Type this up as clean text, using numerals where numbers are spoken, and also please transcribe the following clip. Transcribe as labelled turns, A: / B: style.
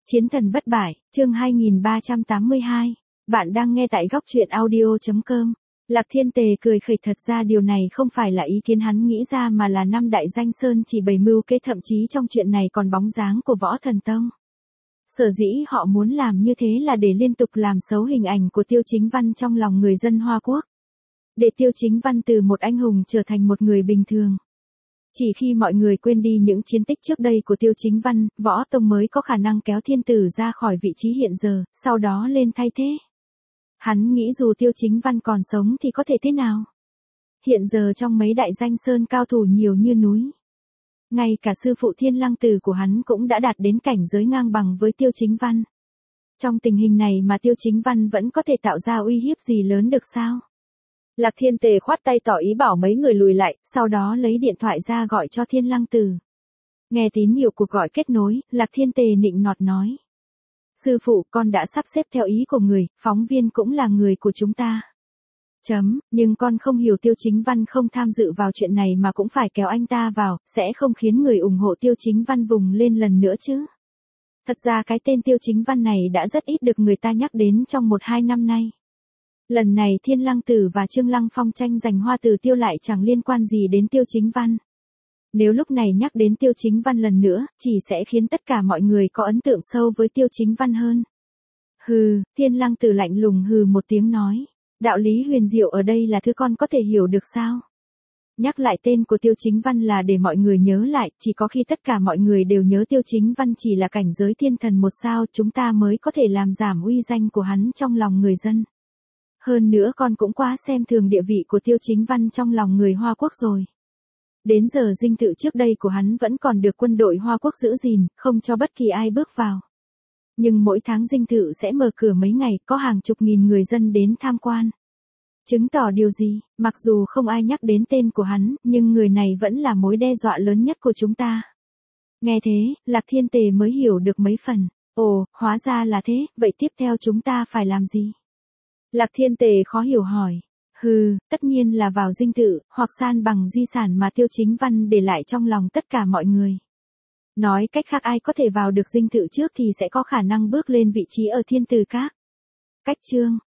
A: Chiến thần bất bại, chương 2382. Bạn đang nghe tại góc truyện audio.com. Lạc Thiên Tề cười khẩy, thật ra điều này không phải là ý kiến hắn nghĩ ra mà là năm đại danh sơn chỉ bày mưu kế, thậm chí trong chuyện này còn bóng dáng của Võ Thần Tông. Sở dĩ họ muốn làm như thế là để liên tục làm xấu hình ảnh của Tiêu Chính Văn trong lòng người dân Hoa Quốc. Để Tiêu Chính Văn từ một anh hùng trở thành một người bình thường. Chỉ khi mọi người quên đi những chiến tích trước đây của Tiêu Chính Văn, Võ Tông mới có khả năng kéo thiên tử ra khỏi vị trí hiện giờ, sau đó lên thay thế. Hắn nghĩ dù Tiêu Chính Văn còn sống thì có thể thế nào? Hiện giờ trong mấy đại danh sơn cao thủ nhiều như núi. Ngay cả sư phụ Thiên Lăng Tử của hắn cũng đã đạt đến cảnh giới ngang bằng với Tiêu Chính Văn. Trong tình hình này mà Tiêu Chính Văn vẫn có thể tạo ra uy hiếp gì lớn được sao? Lạc Thiên Tề khoát tay tỏ ý bảo mấy người lùi lại, sau đó lấy điện thoại ra gọi cho Thiên Lăng Tử. Nghe tín hiệu cuộc gọi kết nối, Lạc Thiên Tề nịnh nọt nói. Sư phụ, con đã sắp xếp theo ý của người, phóng viên cũng là người của chúng ta. Nhưng con không hiểu Tiêu Chính Văn không tham dự vào chuyện này mà cũng phải kéo anh ta vào, sẽ không khiến người ủng hộ Tiêu Chính Văn vùng lên lần nữa chứ. Thật ra cái tên Tiêu Chính Văn này đã rất ít được người ta nhắc đến trong 1-2 năm nay. Lần này Thiên Lăng Tử và Trương Lăng Phong tranh giành Hoa Tử Tiêu lại chẳng liên quan gì đến Tiêu Chính Văn. Nếu lúc này nhắc đến Tiêu Chính Văn lần nữa, chỉ sẽ khiến tất cả mọi người có ấn tượng sâu với Tiêu Chính Văn hơn. Hừ, Thiên Lăng Tử lạnh lùng hừ một tiếng nói. Đạo lý huyền diệu ở đây là thứ con có thể hiểu được sao? Nhắc lại tên của Tiêu Chính Văn là để mọi người nhớ lại, chỉ có khi tất cả mọi người đều nhớ Tiêu Chính Văn chỉ là cảnh giới thiên thần một sao, chúng ta mới có thể làm giảm uy danh của hắn trong lòng người dân. Hơn nữa con cũng quá xem thường địa vị của Tiêu Chính Văn trong lòng người Hoa Quốc rồi. Đến giờ dinh thự trước đây của hắn vẫn còn được quân đội Hoa Quốc giữ gìn, không cho bất kỳ ai bước vào. Nhưng mỗi tháng dinh thự sẽ mở cửa mấy ngày, có hàng chục nghìn người dân đến tham quan. Chứng tỏ điều gì? Mặc dù không ai nhắc đến tên của hắn, nhưng người này vẫn là mối đe dọa lớn nhất của chúng ta. Nghe thế, Lạc Thiên Tề mới hiểu được mấy phần. Ồ, hóa ra là thế, vậy tiếp theo chúng ta phải làm gì? Lạc Thiên Tề khó hiểu hỏi. Tất nhiên là vào dinh thự, hoặc san bằng di sản mà Tiêu Chính Văn để lại trong lòng tất cả mọi người. Nói cách khác, ai có thể vào được dinh thự trước thì sẽ có khả năng bước lên vị trí ở thiên tử các. Cách chương